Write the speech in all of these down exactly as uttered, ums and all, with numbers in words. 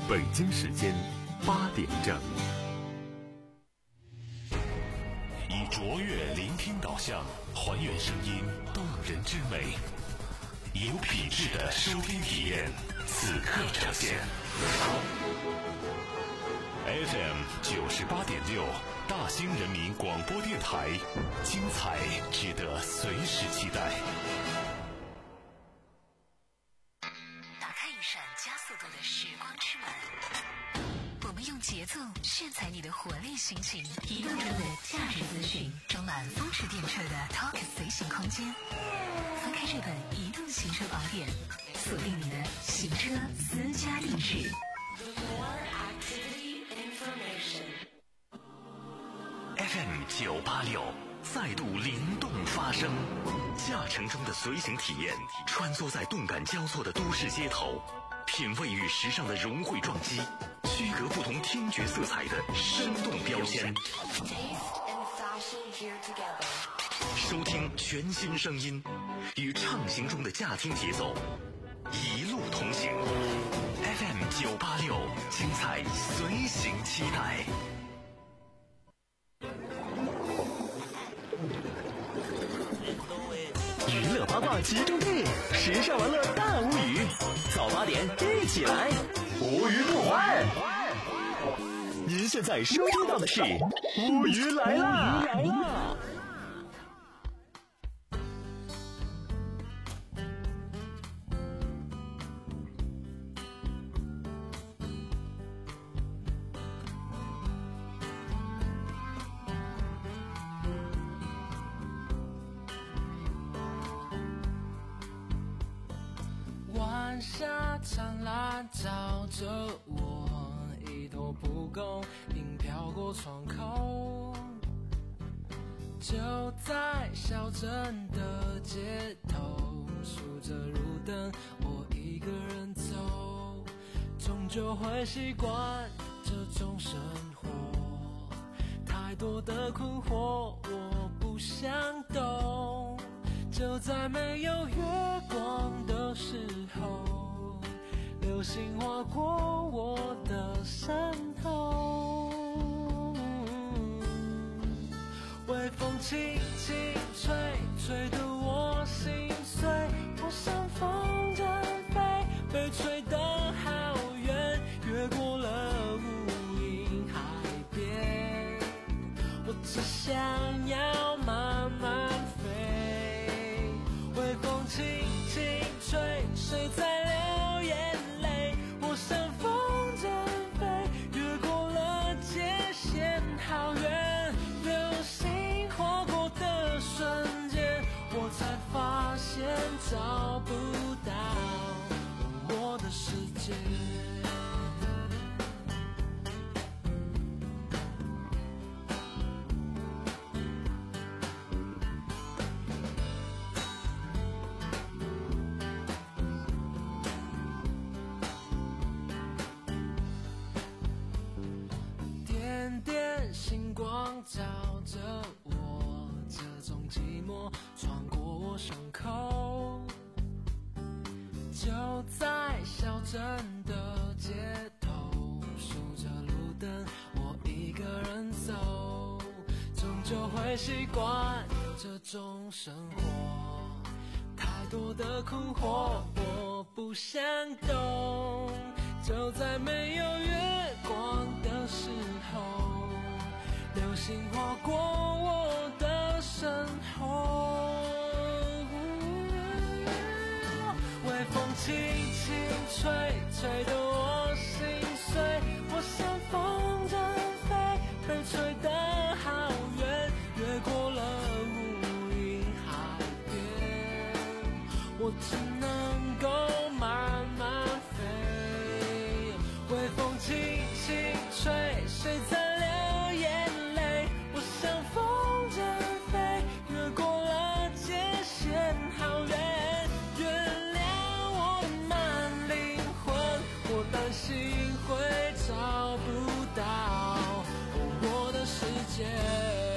北京时间八点整。以卓越聆听导向，还原声音动人之美，有品质的收听体验，此刻呈现。F M 九十八点六，大兴人民广播电台，精彩值得随时期待。 打开一扇加速度的时光之门，我们用节奏炫彩你的活力心情，移动中的价值资讯，装满风驰电掣的 Talk 随行空间。翻开这本移动行车宝典，锁定你的行车私家地址。 F M 九八六再度灵动发声，驾乘中的随行体验，穿梭在动感交错的都市街头，品味与时尚的融汇撞击，区隔不同听觉色彩的生动标签。收听全新声音，与畅行中的驾听节奏，一路同行。F M 九八六，精彩随行期待。娱乐八卦集中地，时尚玩乐大无语，早八点一起来，无语不欢。您现在收听到的是无语来啦！来啦！ 晚霞灿烂照着我，一头蒲公英飘过窗口，就在小镇的街头，数着路灯，我一个人走，终究会习惯这种生活，太多的困惑我不想懂，就在没有月光的时候，流星划过我的身后，微风轻轻吹，吹得我心碎，我像风筝飞，被吹得好远，越过了无垠海边，我只想要慢慢飞，微风轻轻吹，谁在流眼泪，我像风筝飞，越过了界限好远，流星划过的瞬间，我才发现找不到我的世界。点点星光照着我，这种寂寞穿过我胸口，就在小镇的街头，数着路灯，我一个人走，终究会习惯这种生活，太多的困惑我不想懂，就在没有月光的时候，流星划过我的身后，微风轻轻吹，吹得我心碎，我像风筝飞，被吹得好远，越过了无垠海边，我只能够慢慢飞，微风轻轻吹，谁在流眼泪，我像风筝飞，越过了界限好远，原谅我的慢灵魂，我担心会找不到我的世界。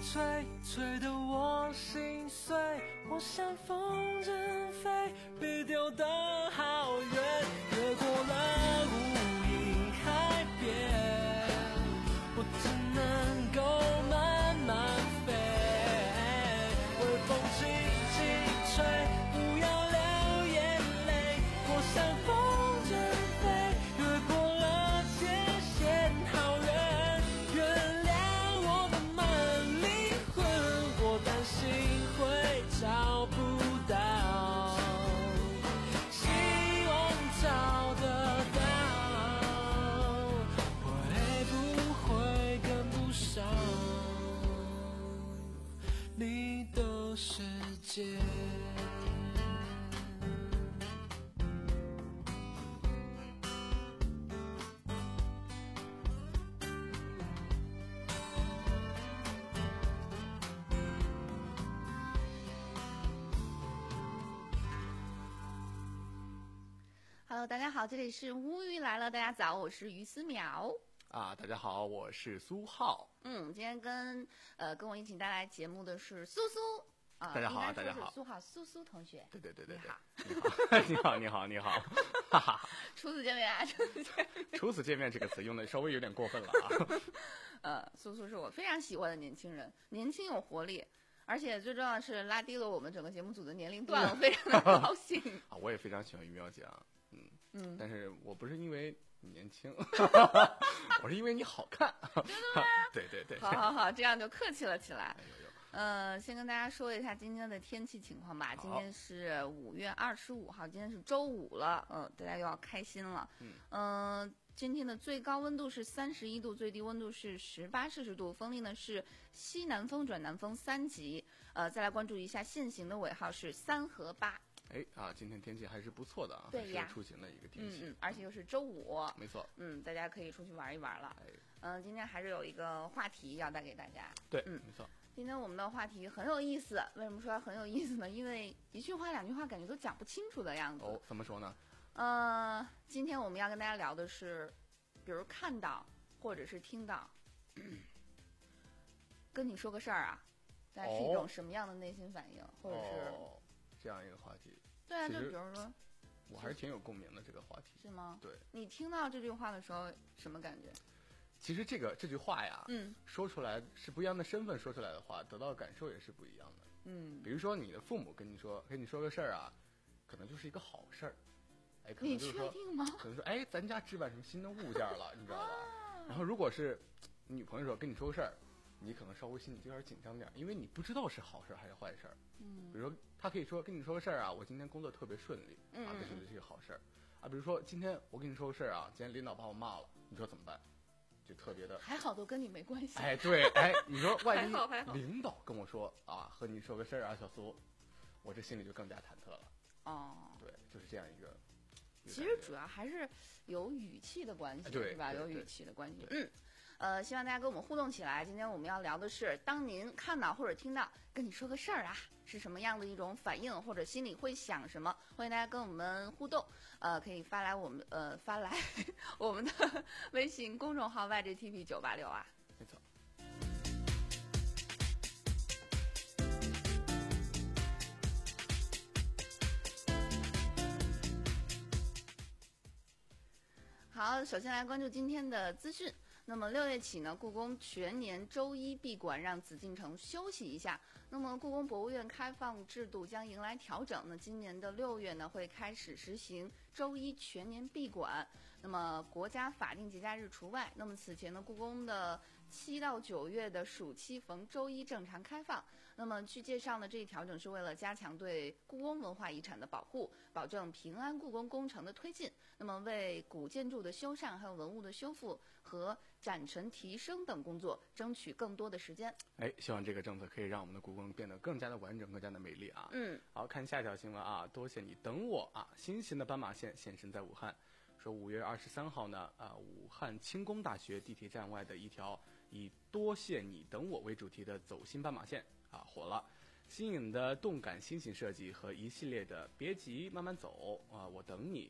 吹，吹得我心碎。我像风筝飞，被丢得好远，越过了无垠海边，我只能够慢慢飞。微风轻轻吹，不要流眼泪。我像风筝飞，越过了界限，好远。原谅我的蛮离魂，我担心会找不到，希望找得到，会不会跟不上你的世界 ？Hello， 大家好，这里是乌鱼来了，大家早，我是于思淼。 啊，大家好，我是苏浩。 嗯，今天跟呃跟我一起带来节目的是苏苏啊、呃， 大家好， 应该说大家好， 是苏浩苏苏同学。 对对对对对， 你好，你好，你好，你好，哈哈。 初次见面啊，初次见面。 初次见面这个词用的稍微有点过分了啊。 呃，苏苏是我非常喜欢的年轻人，年轻有活力。而且最重要的是拉低了我们整个节目组的年龄段，我非常的高兴。 啊，我也非常喜欢于苗姐啊，嗯嗯，但是我不是因为你年轻，我是因为你好看。 真的吗？ 对对对。 好好好，这样就客气了起来。 哎呦呦。 呃，先跟大家说一下今天的天气情况吧。今天是五月二十五号，今天是周五了，嗯、呃，大家又要开心了。嗯，呃，今天的最高温度是三十一度，最低温度是十八摄氏度，风力呢是西南风转南风三级。呃，再来关注一下现行的尾号是三和八。 哎啊，今天天气还是不错的啊， 对呀， 出行的一个天气， 嗯嗯，而且又是周五， 没错， 嗯，大家可以出去玩一玩了。 哎， 嗯、呃，今天还是有一个话题要带给大家。 对， 嗯， 没错。 今天我们的话题很有意思，为什么说很有意思呢？因为一句话、两句话，感觉都讲不清楚的样子。 哦，怎么说呢？ 呃，今天我们要跟大家聊的是，比如看到或者是听到，跟你说个事儿啊，大概是一种什么样的内心反应，或者是、 哦、这样一个话题。 对啊，就比如说， 我还是挺有共鸣的这个话题。 是吗？ 对。 你听到这句话的时候，什么感觉？ 其实这个这句话呀， 嗯， 说出来是不一样的身份说出来的话，得到的感受也是不一样的。 嗯， 比如说你的父母跟你说跟你说个事儿啊，可能就是一个好事儿，哎，可能就是说， 你确定吗？ 可能说，哎，咱家置办什么新的物件了，你知道吧？啊、然后如果是你女朋友说跟你说个事儿，你可能稍微心里就有点紧张点，因为你不知道是好事还是坏事。嗯，比如说他可以说跟你说个事儿啊，我今天工作特别顺利，啊，这是这是个好事儿啊。比如说今天我跟你说个事儿啊，今天领导把我骂了，你说怎么办？就特别的还好，都跟你没关系。 哎，对，哎，你说万一还好还好领导跟我说啊，和你说个事儿啊，小苏，我这心里就更加忐忑了。 哦， 对，就是这样一个。 其实主要还是有语气的关系， 对是吧？ 对有语气的关系。嗯，呃，希望大家跟我们互动起来。今天我们要聊的是，当您看到或者听到跟你说个事儿啊，是什么样的一种反应，或者心里会想什么？欢迎大家跟我们互动。呃，可以发来我们呃发来我们的微信公众号 Y G T P 九八六啊。 没错。 好，首先来关注今天的资讯。那么六月起呢，故宫全年周一闭馆，让紫禁城休息一下。那么故宫博物院开放制度将迎来调整，那今年的六月呢会开始实行周一全年闭馆，那么国家法定节假日除外。那么此前呢，故宫的七到九月的暑期逢周一正常开放。那么据介绍呢，这一调整是为了加强对故宫文化遗产的保护，保证平安故宫工程的推进，那么为古建筑的修缮、还有文物的修复和展陈提升等工作争取更多的时间。 哎，希望这个政策可以让我们的故宫变得更加的完整、更加的美丽啊。 嗯， 好，看下一条新闻啊，多谢你等我啊！新型的斑马线现身在武汉。说五月二十三号呢，啊，武汉轻工大学地铁站外的一条以“多谢你等我”为主题的走心斑马线啊火了。新颖的动感新型设计和一系列的“别急，慢慢走啊，我等你”，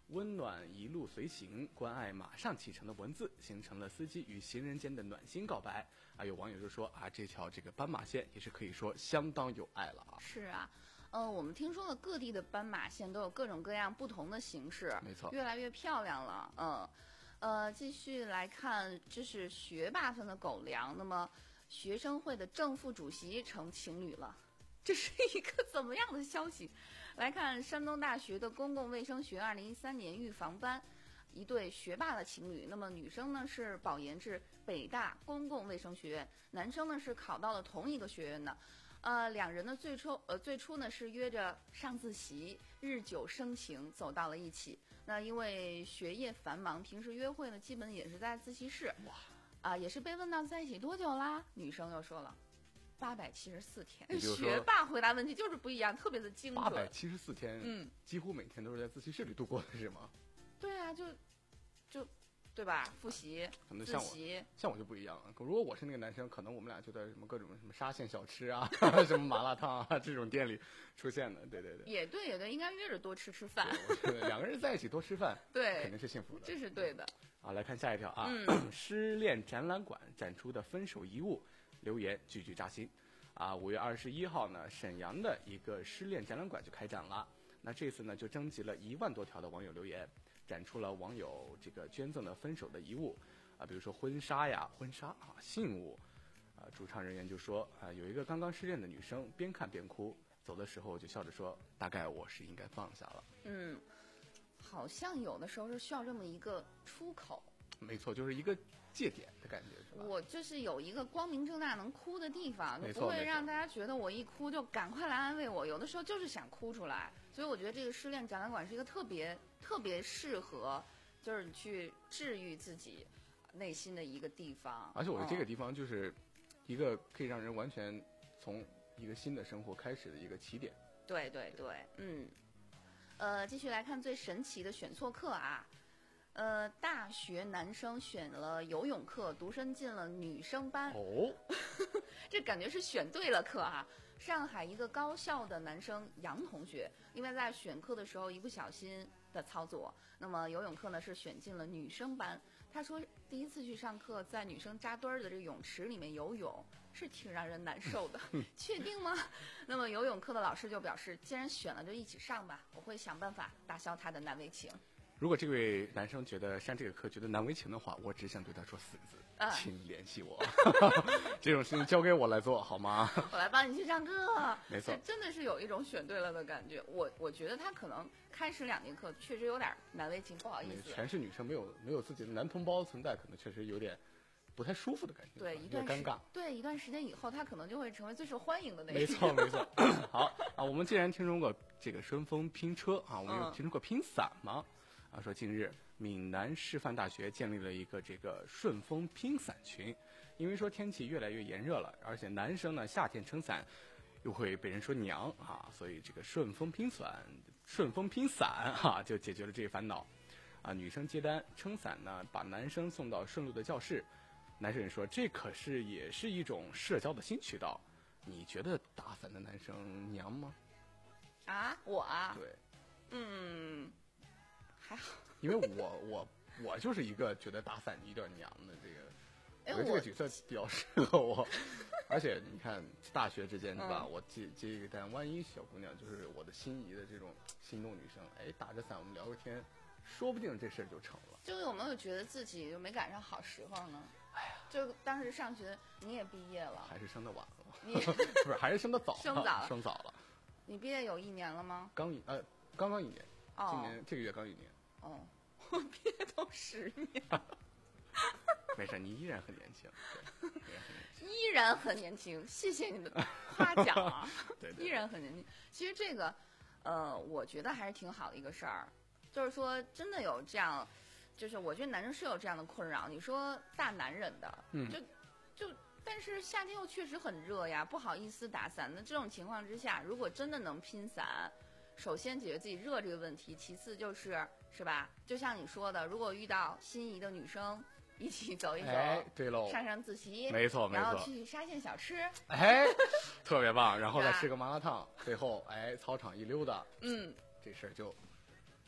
温暖一路随行，关爱马上启程的文字，形成了司机与行人间的暖心告白。啊，有网友就说啊，这条这个斑马线也是可以说相当有爱了啊。 是啊，呃，我们听说了各地的斑马线都有各种各样不同的形式， 没错， 越来越漂亮了。嗯，呃，继续来看，这是学霸分的狗粮。那么，学生会的正副主席成情侣了，这是一个怎么样的消息？来看山东大学的公共卫生学二零一三年预防班，一对学霸的情侣。那么女生呢是保研至北大公共卫生学院，男生呢是考到了同一个学院的。呃，两人呢最初呃最初呢是约着上自习，日久生情，走到了一起。那因为学业繁忙，平时约会呢基本也是在自习室。 哇， 啊、呃，也是被问到在一起多久啦？女生又说了。八百七十四天， 也就是说学霸回答问题就是不一样，特别的精准。 八百七十四天， 嗯， 几乎每天都是在自习室里度过的，是吗？ 对啊，就就对吧？复习、自可能像我习， 像我就不一样了。如果我是那个男生，可能我们俩就在什么各种什么沙县小吃啊，什么麻辣烫啊这种店里出现的。对对对， 也对也对，应该约着多吃吃饭。 我觉得两个人在一起多吃饭， 对， 肯定是幸福的。 这是对的。 啊，来看下一条啊， 嗯、 失恋展览馆展出的分手遗物，留言句句扎心。啊，五月二十一号呢，沈阳的一个失恋展览馆就开展了。那这次呢，就征集了一万多条的网友留言，展出了网友这个捐赠的分手的遗物，啊，比如说婚纱呀、婚纱啊、信物，啊，主唱人员就说啊，有一个刚刚失恋的女生边看边哭，走的时候就笑着说，大概我是应该放下了。 嗯，好像有的时候是需要这么一个出口。 没错，就是一个界点的感觉，是吧？ 我就是有一个光明正大能哭的地方， 没错不会让大家觉得我一哭就赶快来安慰我。有的时候就是想哭出来，所以我觉得这个失恋展览馆是一个特别特别适合，就是你去治愈自己内心的一个地方。 而且我觉得这个嗯地方就是一个可以让人完全从一个新的生活开始的一个起点。 对对对，嗯，呃，继续来看最神奇的选错课啊。呃，大学男生选了游泳课，独身进了女生班。 哦， 这感觉是选对了课啊！上海一个高校的男生杨同学，因为在选课的时候一不小心的操作，那么游泳课呢是选进了女生班。他说第一次去上课，在女生扎堆儿的这个泳池里面游泳是挺让人难受的，确定吗？那么游泳课的老师就表示，既然选了就一起上吧，我会想办法打消他的难为情。 如果这位男生觉得上这个课觉得难为情的话，我只想对他说四个字： 啊请联系我。这种事情交给我来做好吗？ 我来帮你去上课。 没错这真的是有一种选对了的感觉。我我觉得他可能开始两节课确实有点难为情，不好意思。 全是女生，没有没有自己的男同胞存在，可能确实有点不太舒服的感觉， 对， 有一段时点尴尬。 对一段时间以后，他可能就会成为最受欢迎的那没一个。 错没错。好啊，我们既然听说过这个顺风拼车啊，我们有嗯听说过拼伞吗？啊，说近日闽南师范大学建立了一个这个顺风拼伞群，因为说天气越来越炎热了，而且男生呢夏天撑伞又会被人说娘啊，所以这个顺风拼伞、顺风拼伞哈、啊、就解决了这个烦恼。啊，女生接单撑伞呢，把男生送到顺路的教室。男生说这可是也是一种社交的新渠道。你觉得打伞的男生娘吗？ 啊，我啊， 对， 嗯，还好。 因为我我我就是一个觉得打伞有点娘的这个， 哎我觉得这个角色比较适合我。而且你看大学之间是吧？ 嗯我接接一个单，万一小姑娘就是我的心仪的这种心动女生，哎，打着伞我们聊个天，说不定这事儿就成了。 就有没有觉得自己就没赶上好时候呢？哎呀，就当时上学你也毕业了， 还是生的晚了， 你不是还是生的早了， 生早了生早了。 你毕业有一年了吗？ 刚一呃刚刚一年， 哦今年这个月刚一年。 哦，我毕业都十年了， 没事，你依然很年轻，对，依然很年轻。 依然很年轻。谢谢你的夸奖啊， 对对依然很年轻。其实这个，呃，我觉得还是挺好的一个事儿，就是说真的有这样，就是我觉得男生是有这样的困扰。你说大男人的， 嗯就就。但是夏天又确实很热呀，不好意思打伞。那这种情况之下，如果真的能拼伞，首先解决自己热这个问题，其次就是是吧？就像你说的，如果遇到心仪的女生，一起走一走， 哎，对喽， 上上自习， 没错没然后错， 去沙县小吃， 哎，特别棒，然后再是吧吃个麻辣烫，最后哎操场一溜达， 嗯， 这事儿就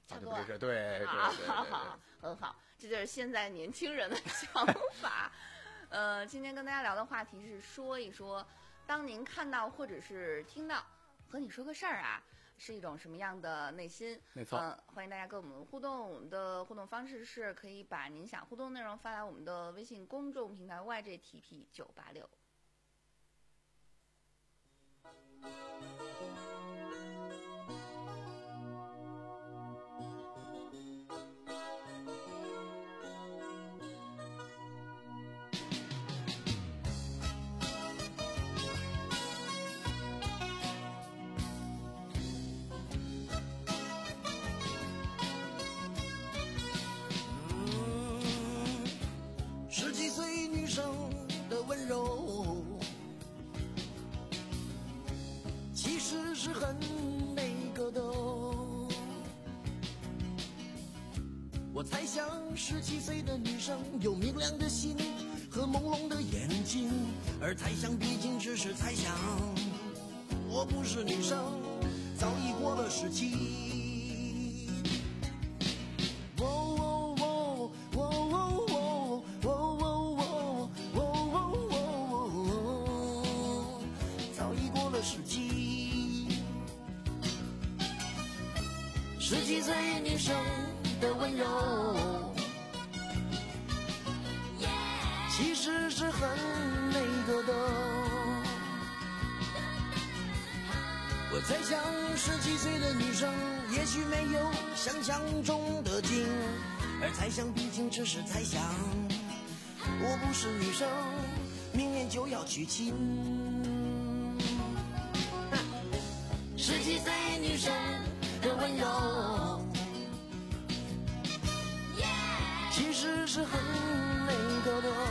差不多。 对对对对对对， 很好，这就是现在年轻人的想法。呃，今天跟大家聊的话题是说一说，当您看到或者是听到和你说个事儿啊，是一种什么样的内心？ 没错。 嗯、呃，欢迎大家跟我们互动。我们的互动方式是可以把您想互动内容发来我们的微信公众平台 Y J T P 九八六。 是很那个的，我猜想十七岁的女生有明亮的心和朦胧的眼睛，而猜想毕竟只是猜想，我不是女生，早已过了十七。十几岁女生的温柔，其实是很那个的。我猜想十几岁的女生也许没有想象中的精，而猜想毕竟只是猜想，我不是女生，明年就要娶亲。十几岁女生的温柔，其实是很那个的。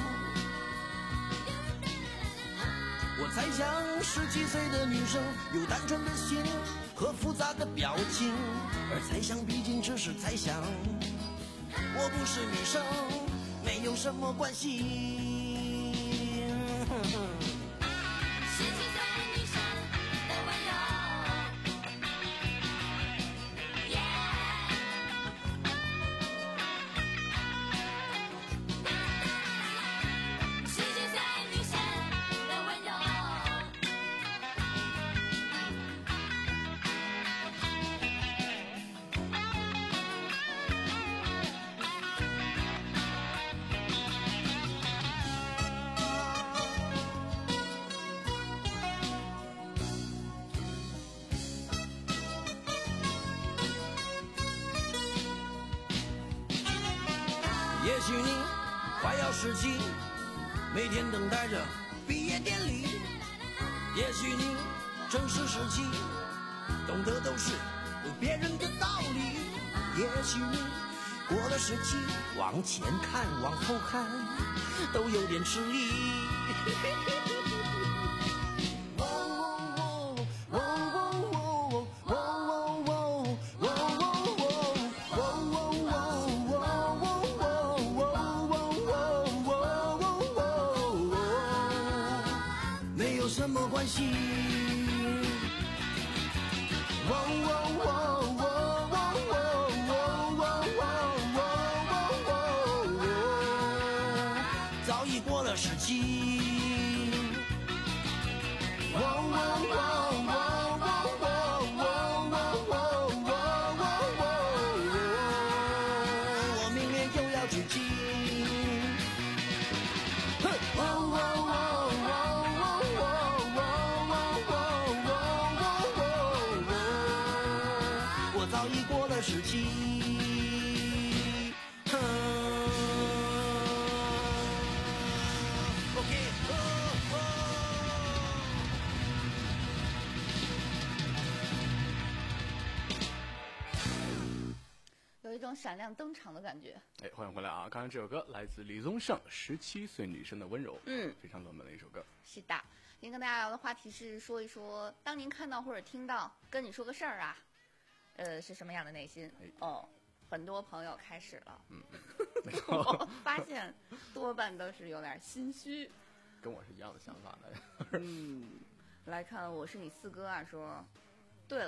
我猜想十几岁的女生有单纯的心和复杂的表情，而猜想毕竟只是猜想，我不是女生，没有什么关系。也许你快要十七，每天等待着毕业典礼。也许你正是十七，懂得都是别人的道理。也许你过了十七，往前看往后看都有点吃力。什么关系？早已过了十七。我明年就要娶亲。早已过了十七，嗯 ，OK， 哦哦。 有一种闪亮登场的感觉。 哎，欢迎回来啊！刚才这首歌来自李宗盛，《十七岁女生的温柔》， 嗯， 非常冷门的一首歌。 是的，今天跟大家聊的话题是说一说，当您看到或者听到跟你说个事儿啊。呃，是什么样的内心？哦，很多朋友开始了。 嗯，没错。 我发现多半都是有点心虚。 跟我是一样的想法的。 嗯，来看我是你四哥啊，说，对了，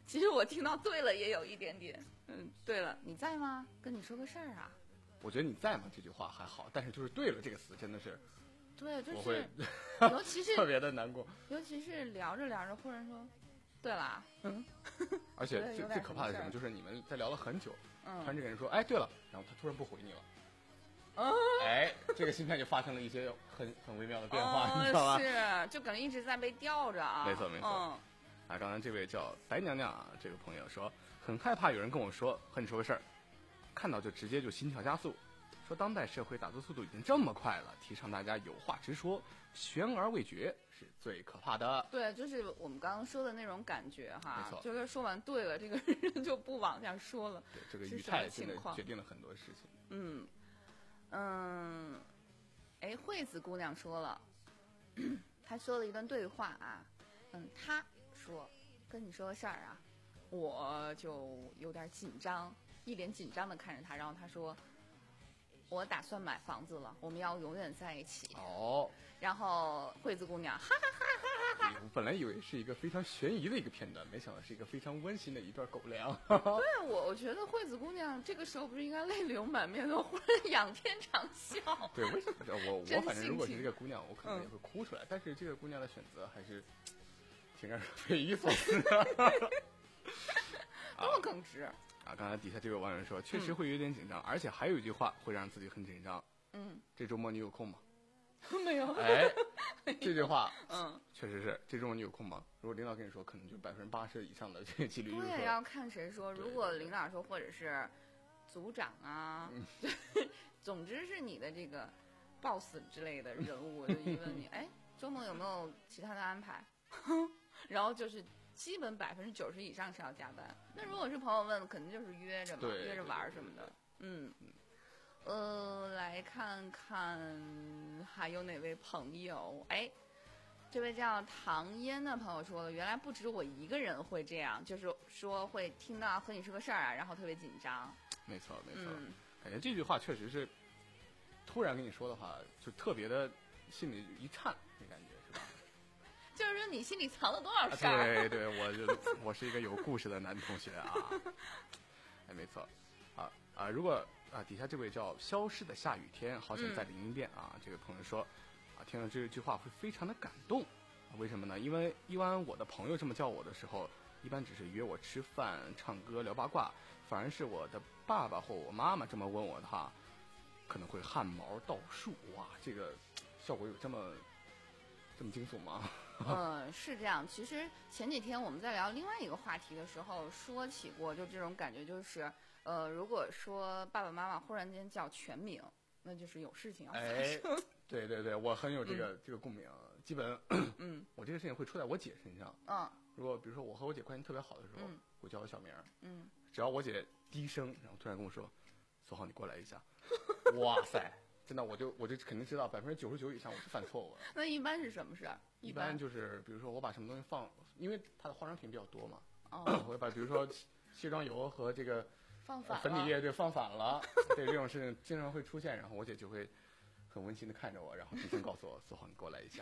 其实我听到对了也有一点点，嗯，对了，你在吗？跟你说个事儿啊。 我觉得你在吗这句话还好，但是就是对了这个词真的是， 对，就我会是，尤其是特别的难过。 尤其是聊着聊着，忽然说，对了，嗯， 而且最最可怕的是什么？就是你们在聊了很久，嗯，突然这个人说，哎，对了，然后他突然不回你了。 哦， 哎，这个心态就发生了一些很很微妙的变化， 哦、 你知道吗？ 是，就感觉一直在被吊着啊。 没错没错。 嗯、 啊，刚才这位叫白娘娘啊，这个朋友说，很害怕有人跟我说和你说个事儿，看到就直接就心跳加速，说当代社会打字速度已经这么快了，提倡大家有话直说，悬而未决是最可怕的。 对，就是我们刚刚说的那种感觉哈， 没错， 就是说完对了，这个人就不往下说了。 对，这个语态真的决定了很多事情。 嗯。嗯，哎，惠子姑娘说了，她说了一段对话啊，嗯，她说跟你说个事儿啊，我就有点紧张，一脸紧张的看着她，然后她说，我打算买房子了，我们要永远在一起。 哦， 然后惠子姑娘哈哈哈哈哈哈， 我本来以为是一个非常悬疑的一个片段，没想到是一个非常温馨的一段狗粮。 对，我我觉得惠子姑娘这个时候不是应该泪流满面的，忽然仰天长啸。 对，为什么？我我反正如果是这个姑娘，我可能也会哭出来。嗯、但是这个姑娘的选择还是挺让人匪夷所思的。 多么耿直啊！刚才底下这位网友说，确实会有点紧张，嗯、而且还有一句话会让自己很紧张。 嗯， 这周末你有空吗？ 没有。 哎，这句话， 嗯， 确实是。这周末你有空吗？如果领导跟你说，可能就百分之八十以上的这个几率就是说。 对，要看谁说。如果领导说，或者是组长啊，嗯、总之是你的这个 boss 之类的人物，就一问你，哎，周末有没有其他的安排？然后就是基本百分之九十以上是要加班。那如果是朋友问，肯定就是约着嘛，约着玩什么的。嗯。呃，来看看还有哪位朋友？哎，这位叫唐嫣的朋友说了，原来不止我一个人会这样，就是说会听到和你说个事儿啊，然后特别紧张。 没错，没错， 嗯、 感觉这句话确实是突然跟你说的话，就特别的心里一颤，那感觉是吧？ 就是说你心里藏了多少事儿、 啊？对对，我就我是一个有故事的男同学啊。哎，没错，啊啊，如果。啊，底下这位叫消失的下雨天，好想再淋一遍啊！嗯、这位朋友说，啊，听了这句话会非常的感动、啊，为什么呢？因为一般我的朋友这么叫我的时候，一般只是约我吃饭、唱歌、聊八卦，反而是我的爸爸或我妈妈这么问我的话，可能会汗毛倒竖。哇，这个效果有这么这么惊悚吗？ 嗯，是这样。其实前几天我们在聊另外一个话题的时候，说起过，就这种感觉就是。呃，如果说爸爸妈妈忽然间叫全名，那就是有事情要发生。 哎，对对对，我很有这个、嗯、这个共鸣。基本， 嗯， 我这个事情会出在我姐身上。 嗯， 如果比如说我和我姐关系特别好的时候， 嗯、 我叫我小名， 嗯， 只要我姐低声，然后突然跟我说：“苏浩，你过来一下。”哇塞，真的，我就我就肯定知道百分之九十九以上我是犯错误了。 那一般是什么事儿？ 一般就是比如说我把什么东西放，因为它的化妆品比较多嘛， 哦， 我会把比如说卸妆油和这个。 放反了粉底液对放反了，对这种事情经常会出现，然后我姐就会很温馨的看着我，然后低声告诉我：“苏浩，你过来一下。”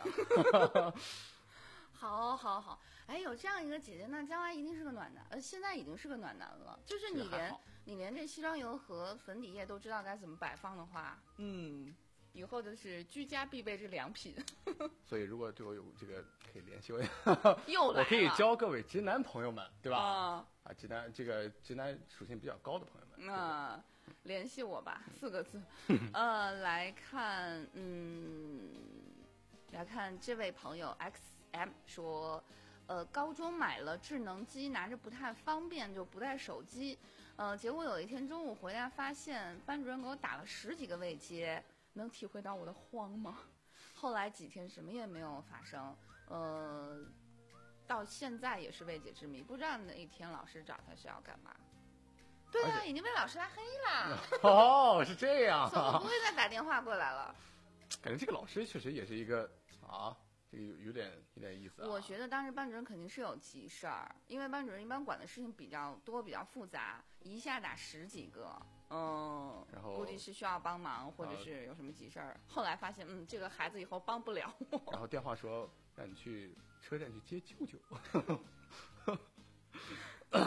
好，好，好，哎，有这样一个姐姐，那将来一定是个暖男，呃，现在已经是个暖男了。就是你连你连这卸妆油和粉底液都知道该怎么摆放的话，嗯，以后就是居家必备之良品。 所以，如果对我有这个，可以联系我。 又来了， 我可以教各位直男朋友们，对吧？ 啊。 啊，直男这个直男属性比较高的朋友们， 那、呃、联系我吧，四个字。呃，来看，嗯，来看这位朋友 X M 说，呃，高中买了智能机，拿着不太方便，就不带手机。呃，结果有一天中午回来，发现班主任给我打了十几个未接，能体会到我的慌吗？后来几天什么也没有发生，呃。到现在也是未解之谜，不知道那一天老师找他是要干嘛。对啊，已经被老师拉黑了。 哦，是这样、啊， 所以我不会再打电话过来了。 感觉这个老师确实也是一个啊，这个有有点有点意思啊。 我觉得当时班主任肯定是有急事儿，因为班主任一般管的事情比较多、比较复杂，一下打十几个，嗯， 然后估计是需要帮忙，或者是有什么急事儿。后来发现，嗯，这个孩子以后帮不了我。 然后电话说让你去车站去接舅舅。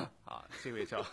这位叫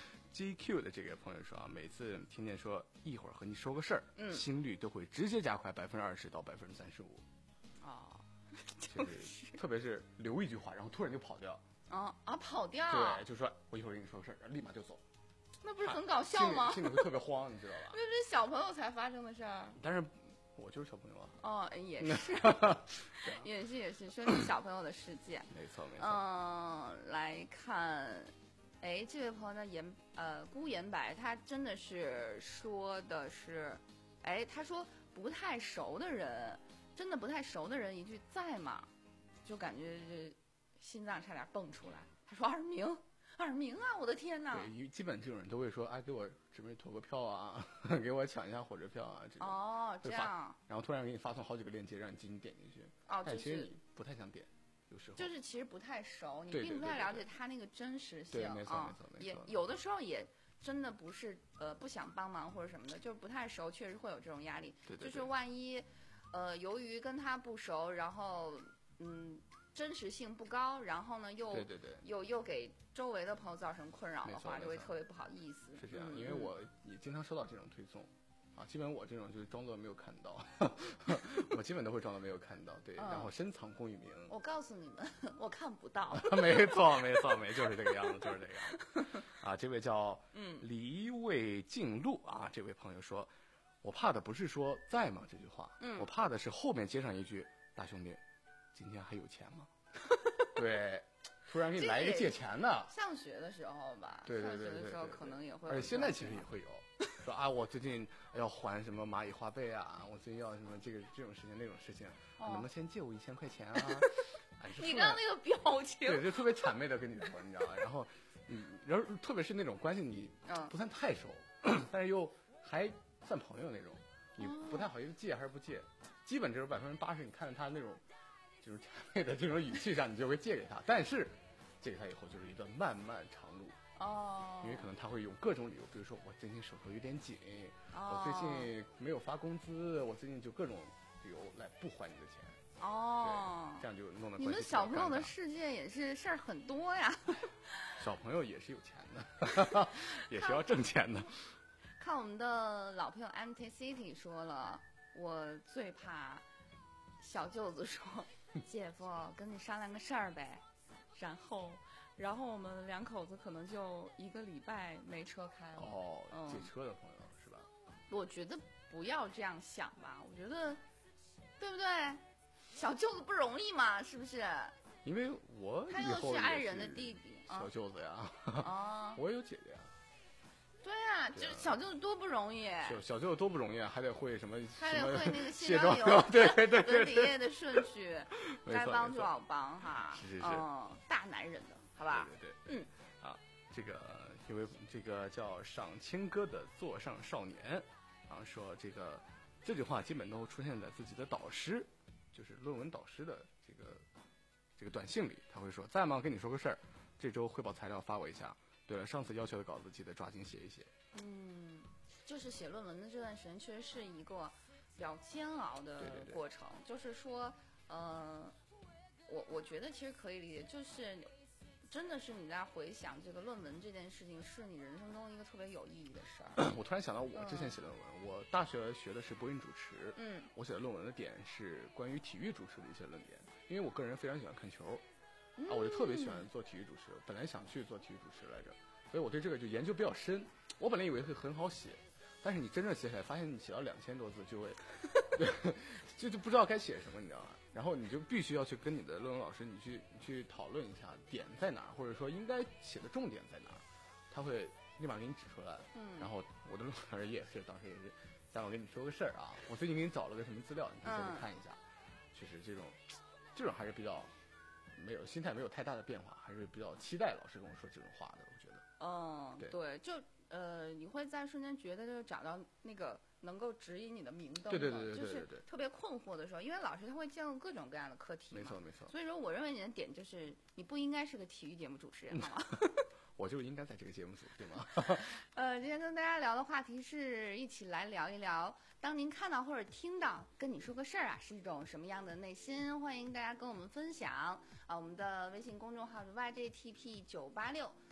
G Q 的这个朋友说啊，每次听见说一会儿和你说个事儿， 嗯心率都会直接加快百分之二十到百分之三十五。 哦， 就是特别是留一句话，然后突然就跑掉。 啊啊，跑掉， 对，就说我一会儿跟你说个事儿，立马就走。 那不是很搞笑吗？ 心里心里会特别慌，你知道吧？ 那是小朋友才发生的事儿。 但是我就是小朋友啊。 哦，也是，也是也是，说是小朋友的世界。 没错没错。 嗯，来看，哎，这位朋友的颜呃孤颜白，他真的是说的是，哎，他说不太熟的人，真的不太熟的人，一句在吗？就感觉这心脏差点蹦出来。他说耳鸣。耳鸣啊！我的天哪！ 对，基本这种人都会说，哎，给我准备投个票啊，给我抢一下火车票啊，这种。 哦，这样。 然后突然给你发送好几个链接，让你进行点进去。 哦， 但其实你不太想点，有时候。 就是其实不太熟，你对对并不太了解他那个真实性。 对，没错没错没错。 也有的时候也真的不是呃不想帮忙或者什么的，就是不太熟，确实会有这种压力。 对对。 就是万一，呃，由于跟他不熟，然后嗯。真实性不高，然后呢又对对对， 又又给周围的朋友造成困扰的话，就会特别不好意思。 是这样， 嗯、 因为我也经常收到这种推送，啊，基本我这种就是装作没有看到，我基本都会装作没有看到，对，嗯、然后深藏功与名。 我告诉你们，我看不到。 没错没错没，就是这个样子，就是这个样子。啊，这位叫嗯黎卫静路啊，这位朋友说，我怕的不是说在吗这句话，嗯，我怕的是后面接上一句大兄弟。今天还有钱吗？对，突然给你来一个借钱的。 上学的时候吧， 对对对对， 上学的时候可能也会。 而且现在其实也会有，说啊，我最近要还什么蚂蚁花呗啊，我最近要什么这个这种事情那种事情，哦、能不能先借我一千块钱啊？哎、 你刚刚那个表情， 对，就特别谄媚的跟你说，你知道吧？然后，嗯，然后特别是那种关系你不算太熟，嗯、但是又还算朋友那种，你不太好意思借还是不借，基本就是百分之八十，你看着他那种。就是谄媚的这种语气上，你就会借给他，但是借给他以后就是一段漫漫长路哦， 因为可能他会用各种理由，比如说我最近手头有点紧，哦、我最近没有发工资，我最近就各种理由来不还你的钱哦， 这样就弄得你们小朋友的世界也是事儿很多呀， 小朋友也是有钱的，也是要挣钱的。 看我们的老朋友 Anti City 说了，我最怕小舅子说。姐夫，跟你商量个事儿呗，然后，然后我们两口子可能就一个礼拜没车开了。 哦，嗯、借车的朋友是吧？ 我觉得不要这样想吧，我觉得，对不对？小舅子不容易嘛，是不是？ 因为我他又是爱人的弟弟， 小舅子呀， 啊， 我也有姐姐呀。 对啊，这小舅子多不容易！ 小小舅子多不容易啊，还得会什么？ 还得会那个卸妆油， 对对对粉底液的顺序，该帮就要帮哈。 是是是， 嗯，大男人的，好吧？ 对对对，嗯，啊，这个因为这个叫赏清歌的座上少年，啊说这个这句话基本都出现在自己的导师，就是论文导师的这个这个短信里，他会说在吗？跟你说个事儿，这周汇报材料发我一下。对了，上次要求的稿子记得抓紧写一写。 嗯，就是写论文的这段时间确实是一个比较煎熬的过程。 对对对， 就是说，呃，我我觉得其实可以理解，就是真的是你在回想这个论文这件事情，是你人生中一个特别有意义的事儿。 我突然想到，我之前写论文，嗯、我大学学的是播音主持， 嗯， 我写的论文的点是关于体育主持的一些论点，因为我个人非常喜欢看球。啊，我就特别喜欢做体育主持，本来想去做体育主持来着，所以我对这个就研究比较深。我本来以为会很好写，但是你真正写起来，发现你写到两千多字就会，就就不知道该写什么，你知道吗？然后你就必须要去跟你的论文老师，你去你去讨论一下点在哪儿，或者说应该写的重点在哪儿，他会立马给你指出来。 嗯。 然后我的论文老师也是，当时也是，但我跟你说个事儿啊，我最近给你找了个什么资料，你可以先去看一下。确实这种，这种还是比较。没有心态没有太大的变化，还是比较期待老师跟我说这种话的，我觉得。 嗯， 对， 对就呃，你会在瞬间觉得就是找到那个能够指引你的明灯， 对对对对对， 就是特别困惑的时候，因为老师他会见过各种各样的课题嘛， 没错没错。 所以说，我认为你的点就是你不应该是个体育节目主持人，好吗？ 我就应该在这个节目组，对吗？ 呃，今天跟大家聊的话题是一起来聊一聊，当您看到或者听到跟你说个事儿啊，是一种什么样的内心？欢迎大家跟我们分享啊，我们的微信公众号是 Y J T P 九八六，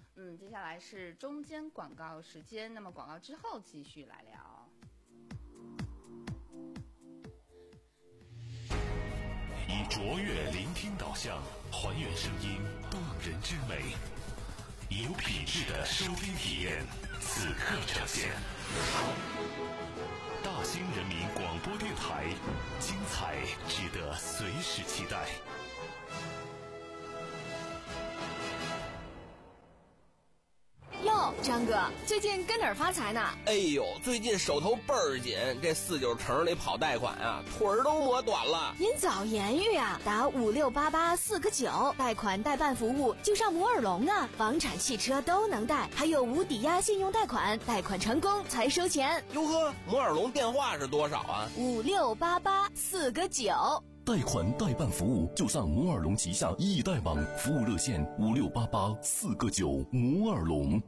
嗯，接下来是中间广告时间，那么广告之后继续来聊。 以卓越聆听导向，还原声音动人之美，以有品质的收听体验，此刻呈现。大兴人民广播电台，精彩值得随时期待。 哟，张哥，最近跟哪儿发财呢？ 哎呦，最近手头倍儿紧，这四九城里跑贷款啊，腿儿都磨短了。 您早言语啊，打五六八八四个九，贷款代办服务就上摩尔龙啊，房产、汽车都能贷，还有无抵押信用贷款，贷款成功才收钱。 哟呵，摩尔龙电话是多少啊？ 五六八八四个九。 贷款代办服务就上摩尔龙旗下易贷网，服务热线五六八八四个九。摩尔龙。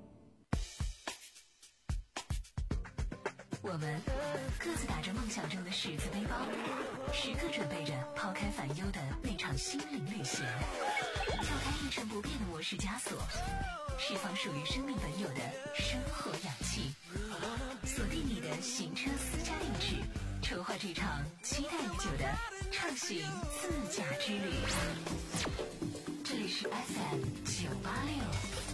我们各自打着梦想中的十字背包，时刻准备着抛开烦忧的那场心灵旅行，跳开一成不变的模式枷锁，释放属于生命本有的生活氧气，锁定你的行车私家定制，筹划这场期待已久的畅行自驾之旅。这里是 F M 九八六。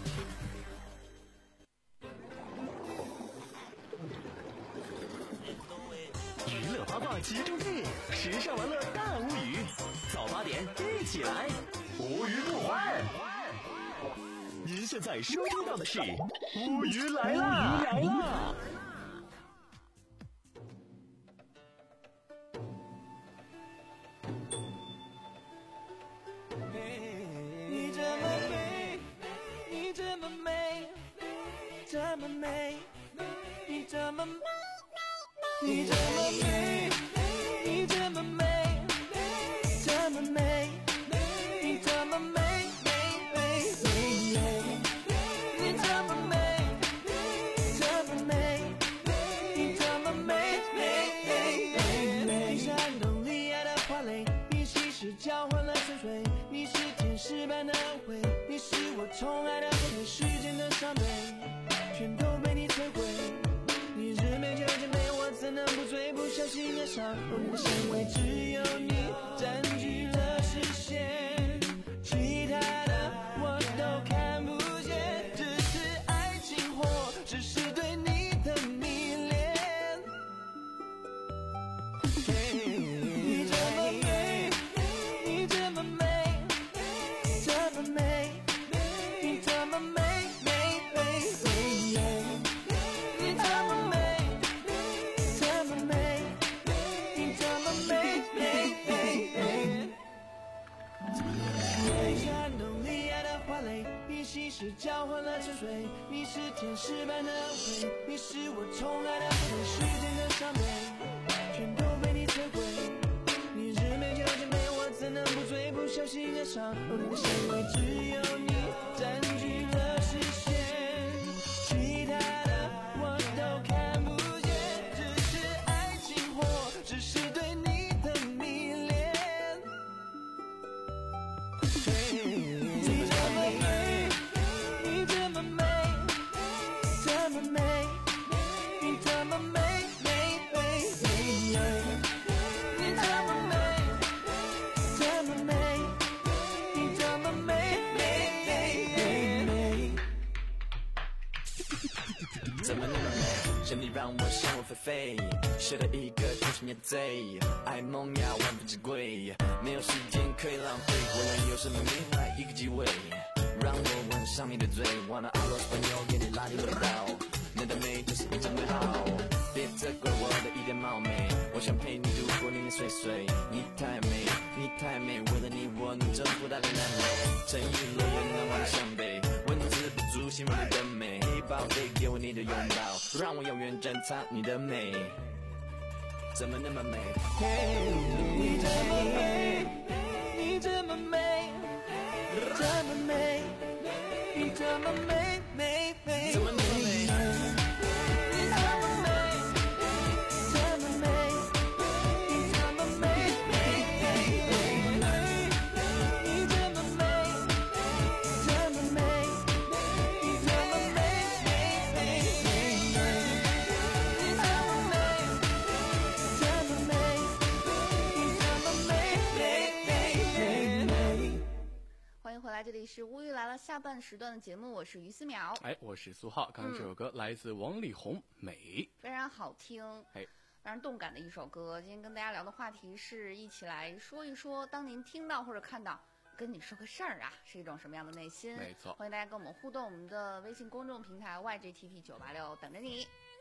娱乐八卦集中地，时尚玩乐大无语，早八点一起来，无语不欢。您现在收听到的是无语来啦！无语来啦！ 你这么美，你这么美，这么美，你这么美。你这么美，你这么美，这么美，你这么美，美美美，你这么美，这么美，你这么美，美美美。你闪动离爱的花蕾，你稀释交换了沉睡，你是天使般的恩惠，你是我宠爱的对时间的伤悲，全都被你摧毁。你日美就真美，我怎能不醉不小心爱上？哦，你的香味只有你占据了视线，其他的我都看不见，只是爱情或只是对你的迷恋。你这么美，你这么美，这么美，你这么美，美美美。你这么美，这么美，你这么美，美美美。你闪动离爱的花蕾，你稀释交换了沉睡，你是天使般的恩惠，你是我宠爱的对时间的伤悲，全都被你摧毁。你日美就真美，我怎能不醉不小心爱上？哦，你的香味只有你占据了视线，其他的我都看不见，只是爱情或只是对你的迷恋。你这么美，你这么美，这么美，你这么美，美美美。你这么美，这么美，你这么美，美美美。 怎么那么美？神力让我想入非非，写了一个同心也贼，爱梦呀万分之贵，没有时间可以浪费，无论有什么名牌一个机会，让我吻上你的嘴，忘了阿罗斯朋友给你拉低了道，你的美就是一种美好，别责怪我的一点冒昧，我想陪你度过年年岁岁，你太美，你太美，为了你我能征服大江南北，沉鱼落雁难忘的向北，文字不足形容你的美，宝贝给我你的拥抱，让我永远珍藏你的美，怎么那么美？ 你这么美，你这么美，这么美，你这么美，美美， 怎么那么美？ 你这么美，这么美，你这么美，美美美，你这么美，这么美，你是乌鱼来了下半时段的节目，我是于思淼。 哎，我是苏浩。刚刚这首歌来自王力宏，《美》， 非常好听， 哎， 非常动感的一首歌。今天跟大家聊的话题是一起来说一说，当您听到或者看到跟你说个事儿啊，是一种什么样的内心？ 没错， 欢迎大家跟我们互动，我们的微信公众平台 Y G T P 九八六等着你。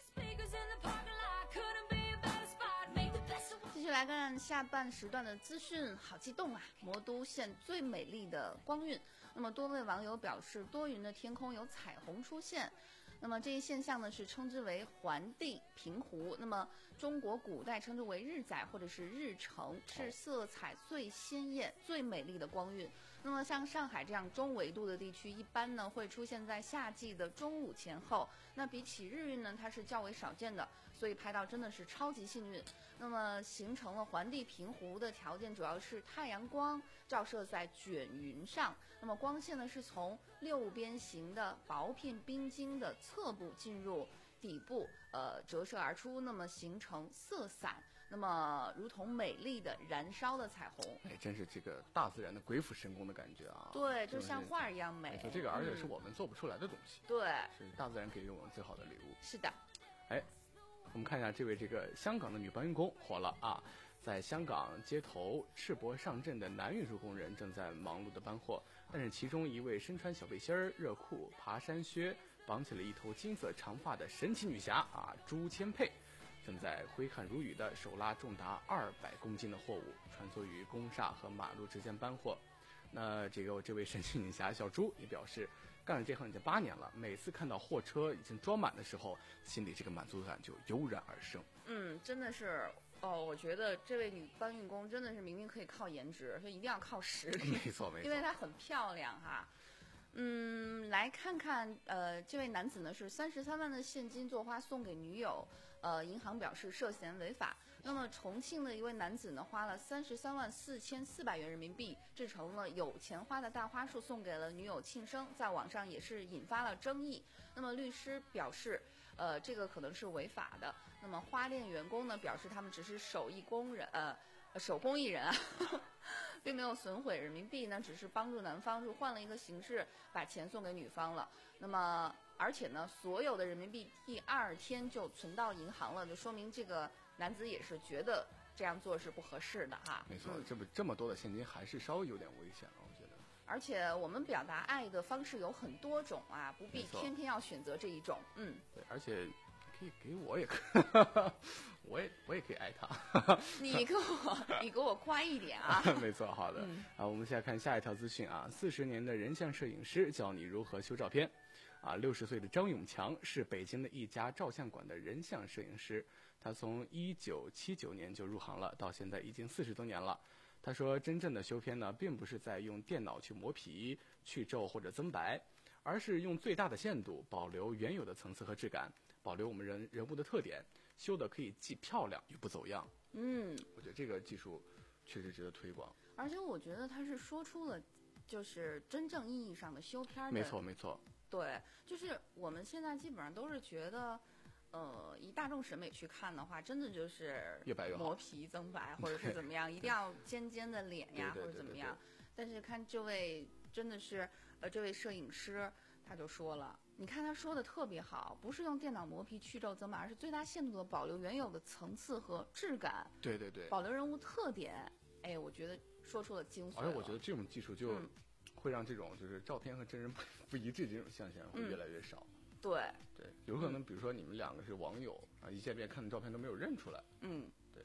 继续来看下半时段的资讯，好激动啊！魔都现最美丽的光晕，那么多位网友表示，多云的天空有彩虹出现。那么这一现象呢，是称之为环地平湖。那么中国古代称之为日载或者是日呈，是色彩最鲜艳、最美丽的光晕。那么像上海这样中纬度的地区，一般呢会出现在夏季的中午前后。那比起日晕呢，它是较为少见的，所以拍到真的是超级幸运。那么形成了环地平湖的条件，主要是太阳光照射在卷云上，那么光线呢是从六边形的薄片冰晶的侧部进入底部，呃折射而出，那么形成色散，那么如同美丽的燃烧的彩虹。 哎，真是这个大自然的鬼斧神工的感觉啊！ 对，就像画一样美。 没错，这个而且是我们做不出来的东西。 嗯、对， 是大自然给予我们最好的礼物。 是的。 哎，我们看一下这位这个香港的女搬运工火了啊！在香港街头赤膊上阵的男运输工人正在忙碌的搬货，但是其中一位身穿小背心儿、热裤、爬山靴，绑起了一头金色长发的神奇女侠啊，朱千佩，正在挥汗如雨的手拉重达二百公斤的货物，穿梭于公厦和马路之间搬货。那这个这位神奇女侠小朱也表示，干了这行已经八年了，每次看到货车已经装满的时候，心里这个满足感就油然而生。 嗯，真的是。哦，我觉得这位女搬运工真的是明明可以靠颜值，所以一定要靠实力。 没错没错， 因为她很漂亮哈。嗯，来看看，呃，这位男子呢是三十三万的现金做花送给女友，呃，银行表示涉嫌违法。那么重庆的一位男子呢，花了三十三万四千四百元人民币，制成了有钱花的大花束，送给了女友庆生，在网上也是引发了争议。那么律师表示，呃，这个可能是违法的。那么花店员工呢表示，他们只是手艺工人，呃，手工艺人啊，并没有损毁人民币呢，只是帮助男方是换了一个形式把钱送给女方了。那么，而且呢，所有的人民币第二天就存到银行了，就说明这个男子也是觉得这样做是不合适的哈。 没错， 嗯、 这不这么多的现金还是稍微有点危险了，我觉得。 而且我们表达爱的方式有很多种啊，不必天天要选择这一种。嗯， 对，而且可以给我也可以，我也我也可以爱他。 你给我你给我快一点啊！ 没错，好的。 嗯、 啊，我们现在看下一条资讯啊，四十年的人像摄影师教你如何修照片。啊，六十岁的张永强是北京的一家照相馆的人像摄影师，他从一九七九年就入行了，到现在已经四十多年了。他说，真正的修片呢，并不是在用电脑去磨皮、去皱或者增白，而是用最大的限度保留原有的层次和质感，保留我们人人物的特点，修的可以既漂亮又不走样。 嗯， 我觉得这个技术确实值得推广。 而且我觉得他是说出了，就是真正意义上的修片的。 没错，没错。 对，就是我们现在基本上都是觉得。呃，以大众审美去看的话，真的就是越白越好， 磨皮增白，或者是怎么样，一定要尖尖的脸呀，或者怎么样。但是看这位真的是，呃，这位摄影师他就说了，你看他说的特别好，不是用电脑磨皮去皱增白，而是最大限度的保留原有的层次和质感。 对对对， 保留人物特点。哎，我觉得说出了精髓了。 而且我觉得这种技术就会让这种就是照片和真人不不一致这种现象会越来越少。 嗯对对，有可能比如说你们两个是网友啊，一见面看的照片都没有认出来。 嗯， 对。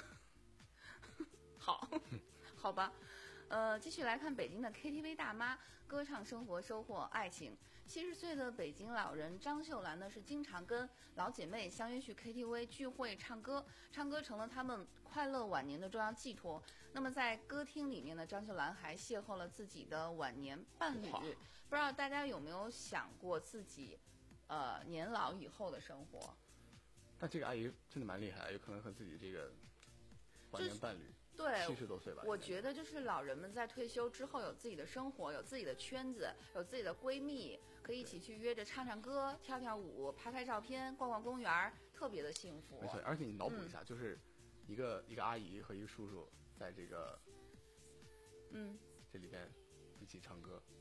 好，好吧，呃，继续来看北京的 K T V 大妈，歌唱生活，收获爱情。七十岁的北京老人张秀兰呢，是经常跟老姐妹相约去 K T V 聚会唱歌，唱歌成了他们快乐晚年的重要寄托。那么在歌厅里面呢，张秀兰还邂逅了自己的晚年伴侣。不知道大家有没有想过自己？呃，年老以后的生活， 但这个阿姨真的蛮厉害，有可能和自己这个晚年伴侣， 对， 七十多岁吧。 我觉得就是老人们在退休之后有自己的生活，有自己的圈子，有自己的闺蜜，可以一起去约着唱唱歌、跳跳舞、拍拍照片、逛逛公园，特别的幸福。 没错，而且你脑补一下， 嗯、 就是一个一个阿姨和一个叔叔在这个， 嗯， 这里边一起唱歌。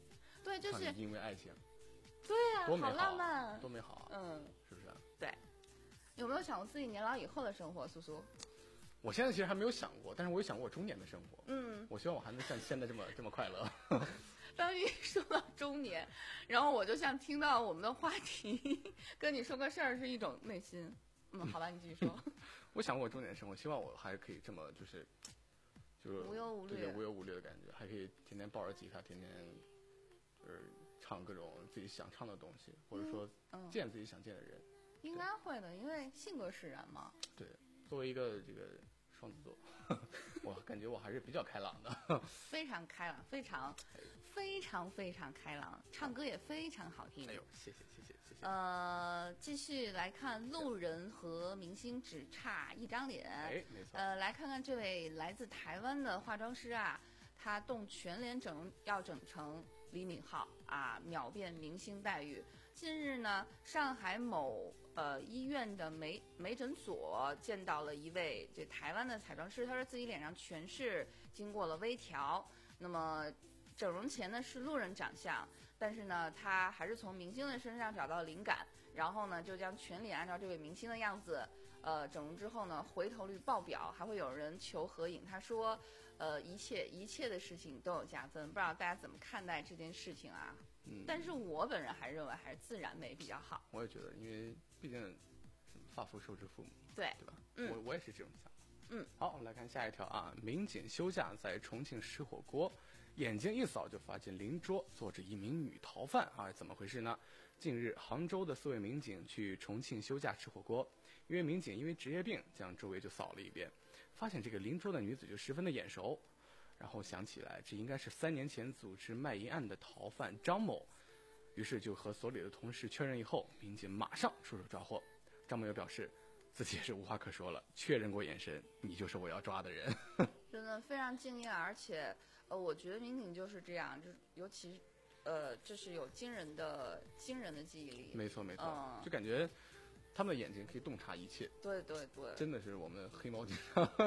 对，就是因为爱情。 对呀、 多美好浪漫， 多美好啊！ 嗯， 是不是、啊？ 对。有没有想过自己年老以后的生活，苏苏？ 我现在其实还没有想过，但是我有想过我中年的生活。 嗯， 我希望我还能像现在这么这么快乐。 当你说到中年，然后我就像听到我们的话题，跟你说个事儿是一种内心。嗯，好吧，你继续说。 我想过我中年的生活，希望我还可以这么就是就是无忧无虑， 无忧无虑的感觉，还可以天天抱着吉他，天天就是唱各种自己想唱的东西，或者说见自己想见的人。嗯嗯、 应该会的，因为性格使然嘛。 对，作为一个这个双子座，我感觉我还是比较开朗的。 非常开朗，非常非常非常开朗，唱歌也非常好听。 哎呦，谢谢谢谢谢谢。 呃，继续来看路人和明星只差一张脸。 哎，没错。 呃，来看看这位来自台湾的化妆师啊，他动全脸整要整成李敏镐啊，秒变明星待遇。近日呢，上海某呃医院的美美诊所见到了一位这台湾的彩妆师，他说自己脸上全是经过了微调，那么整容前呢是路人长相，但是呢他还是从明星的身上找到灵感，然后呢就将全脸按照这位明星的样子呃整容之后呢，回头率爆表，还会有人求合影。他说呃一切一切的事情都有加分，不知道大家怎么看待这件事情啊？嗯，但是我本人还认为还是自然美比较好。 我也觉得，因为毕竟发肤受之父母， 对对吧？ 嗯， 我我也是这种想法。 嗯， 好，我们来看下一条啊。民警休假在重庆吃火锅，眼睛一扫就发现邻桌坐着一名女逃犯啊，怎么回事呢？近日，杭州的四位民警去重庆休假吃火锅，一位民警因为职业病将周围就扫了一遍，发现这个邻桌的女子就十分的眼熟。然后想起来，这应该是三年前组织卖淫案的逃犯张某，于是就和所里的同事确认以后，民警马上出手抓获。张某也表示，自己也是无话可说了，确认过眼神，你就是我要抓的人。 真的非常敬业，而且呃，我觉得民警就是这样，就是尤其呃，这是有惊人的惊人的记忆力。 没错没错， 嗯、 就感觉他们的眼睛可以洞察一切。 对对对， 真的是我们的黑猫警。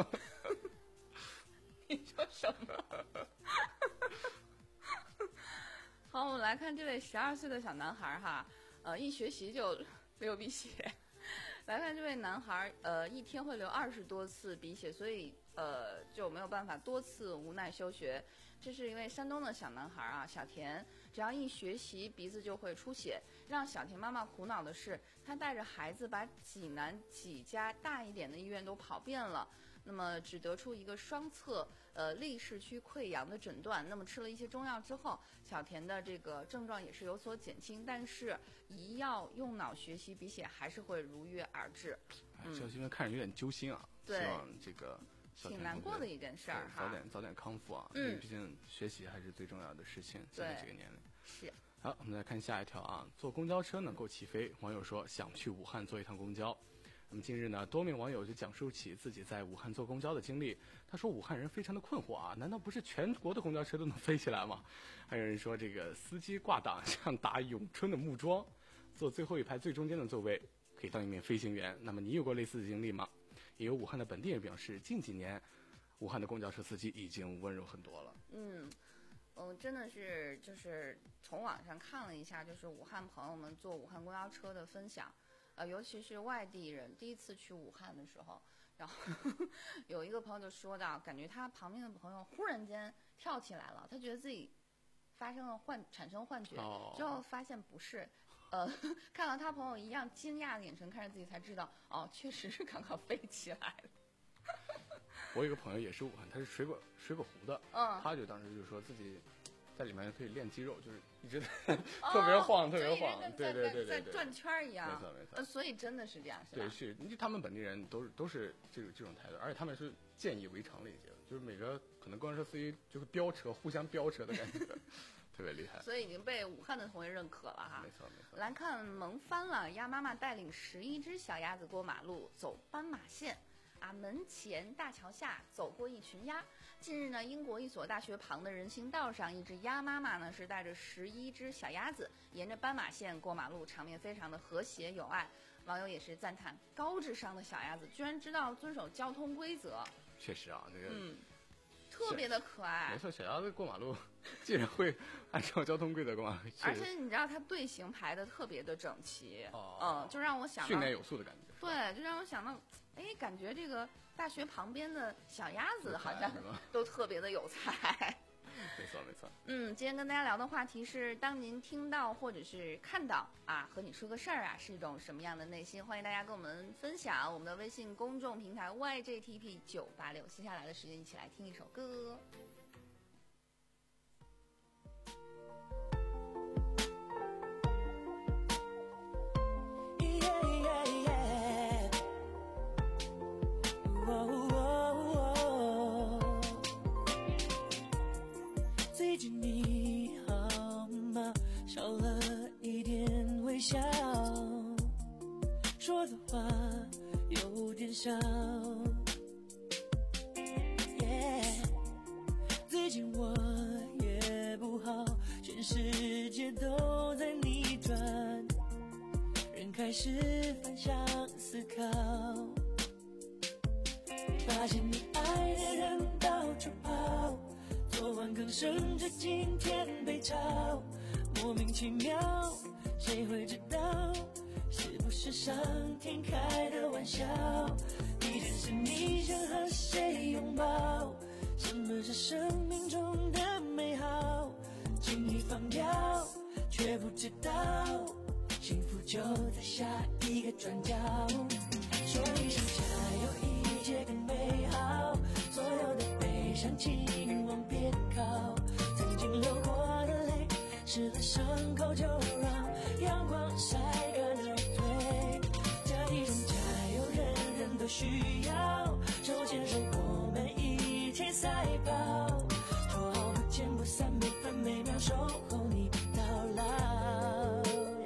你说什么？好，我们来看这位十二岁的小男孩哈，呃，一学习就流鼻血。来看这位男孩，呃，一天会流二十多次鼻血，所以呃就没有办法多次无奈休学。这是一位山东的小男孩啊，小田，只要一学习鼻子就会出血。让小田妈妈苦恼的是，她带着孩子把济南几家大一点的医院都跑遍了。那么只得出一个双侧呃立式区溃疡的诊断。那么吃了一些中药之后，小田的这个症状也是有所减轻，但是一要用脑学习，鼻血还是会如约而至。 嗯，小新闻看着有点揪心啊。 对， 希望这个挺难过的一件事儿哈。 早点早点康复啊，因为毕竟学习还是最重要的事情。现在这个年龄是。 好，我们再看下一条啊，坐公交车能够起飞。网友说想去武汉坐一趟公交。那么近日呢，多名网友就讲述起自己在武汉坐公交的经历。他说，武汉人非常的困惑啊，难道不是全国的公交车都能飞起来吗？还有人说，这个司机挂档像打咏春的木桩，坐最后一排最中间的座位可以当一名飞行员。那么你有过类似的经历吗？也有武汉的本地人表示，近几年武汉的公交车司机已经温柔很多了。 嗯。嗯，真的是就是从网上看了一下，就是武汉朋友们坐武汉公交车的分享，呃，尤其是外地人第一次去武汉的时候，然后呵呵有一个朋友就说到，感觉他旁边的朋友忽然间跳起来了，他觉得自己发生了幻产生幻觉， 哦、 之后发现不是，呃，看到他朋友一样惊讶的眼神看着自己，才知道哦，确实是刚刚飞起来了。 我有个朋友也是武汉，他是水果水果湖的， 嗯， 他就当时就说自己在里面可以练肌肉，就是一直在、哦、特别晃，特别晃，对对对对， 在转圈一样， 没错没错、 呃。所以真的是这样，是吧？ 对，是，因为他们本地人都是都是这种这种态度，而且他们是见以为常了已经，就是每个可能公交车司机就是飙车，互相飙车的感觉，特别厉害。 所以已经被武汉的同学认可了哈。 没错没错。 来看萌翻了，鸭妈妈带领十一只小鸭子过马路，走斑马线。啊！门前大桥下走过一群鸭。近日呢，英国一所大学旁的人行道上，一只鸭妈妈呢是带着十一只小鸭子沿着斑马线过马路，场面非常的和谐有爱。网友也是赞叹高智商的小鸭子居然知道遵守交通规则。 确实啊，这个、 嗯、 特别的可爱。 没错，小鸭子过马路竟然会按照交通规则过马路， 而且你知道它队形排的特别的整齐， 哦、 嗯，就让我想到训练有素的感觉。 对，就让我想到，哎，感觉这个大学旁边的小鸭子好像都特别的有才。 没错没错。 嗯，今天跟大家聊的话题是，当您听到或者是看到啊，和你说个事儿啊，是一种什么样的内心？欢迎大家跟我们分享。我们的微信公众平台 Y J T P 九八六，接下来的时间一起来听一首歌。 最近你好吗？少了一点微笑，说的话有点少。Yeah， 最近我也不好，全世界都在逆转，人开始反向思考，发现你爱的人到处跑。昨晚更升着今天被炒，莫名其妙，谁会知道是不是上天开的玩笑？一件事你想和谁拥抱？什么是生命中的美好？轻易放掉，却不知道幸福就在下一个转角。说一声加油，一切更美好，所有的悲伤请往别靠，曾经流过的泪湿了伤口，就让阳光晒干了腿。这一种加油人人都需要，手牵手我们一起赛跑，说好不见不散，每分每秒守候你到老。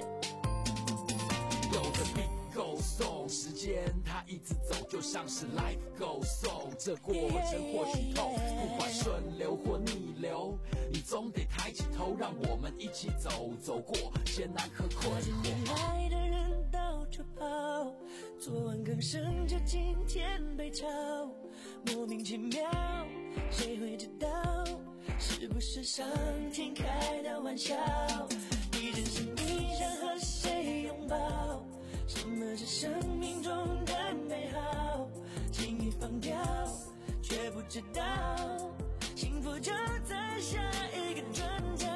有个 beat goes on， 时间它一直走，就像是 life goes on， 这过程或许痛，不管顺流或逆流，你总得抬起头，让我们一起走，走过艰难和困惑。 爱的人到处跑，昨晚更升着今天被炒，莫名其妙，谁会知道是不是上天开的玩笑？一件事你想和谁拥抱？什么是生命中的美好？轻易放掉，却不知道幸福就在下一个转角。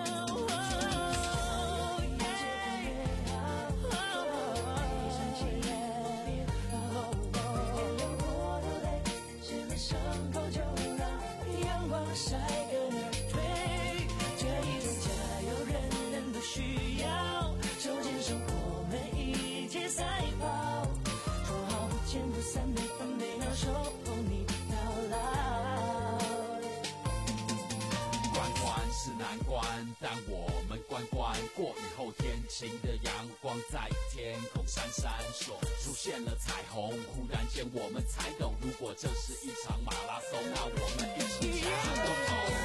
晒干了腿，这一种加油人人都需要，手牵手我们一起赛跑，说好不见不散，每分每秒守候你到老。 关关是难关，但我们关关过，雨后天晴的阳光在天空闪闪烁，出现了彩虹，忽然间我们才懂，如果这是一场马拉松，那我们一起加油。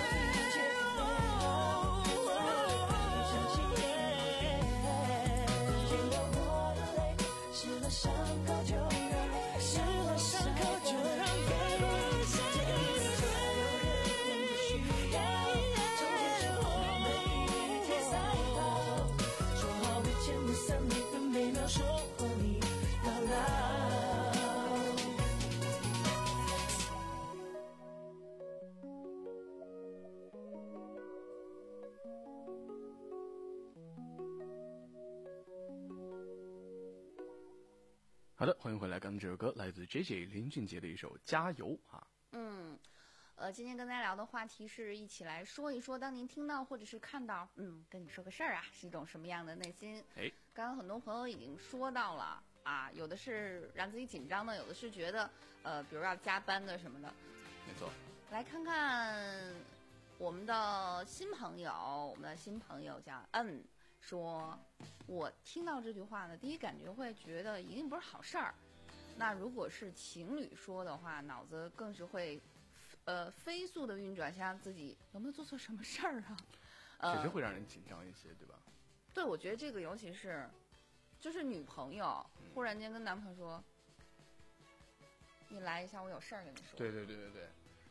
伤口就让，湿了伤口就让飞，这一个加油人人都需要，手牵手我们一起赛跑，说好不见不散，每分每秒守候你到老。 好的，欢迎回来。刚刚这首歌来自 J J 林俊杰的一首《加油》啊。 嗯，呃，今天跟大家聊的话题是一起来说一说，当您听到或者是看到，嗯，跟你说个事儿啊，是一种什么样的内心？ 哎， 刚刚很多朋友已经说到了啊，有的是让自己紧张的，有的是觉得呃，比如要加班的什么的。 没错。 来看看我们的新朋友，我们的新朋友叫 N。说我听到这句话呢，第一感觉会觉得一定不是好事儿。那如果是情侣说的话，脑子更是会呃飞速的运转，像自己有没有做错什么事儿啊？ 确实会让人紧张一些，对吧？ 对，我觉得这个尤其是就是女朋友忽然间跟男朋友说、嗯、你来一下，我有事儿跟你说。 对对对对对，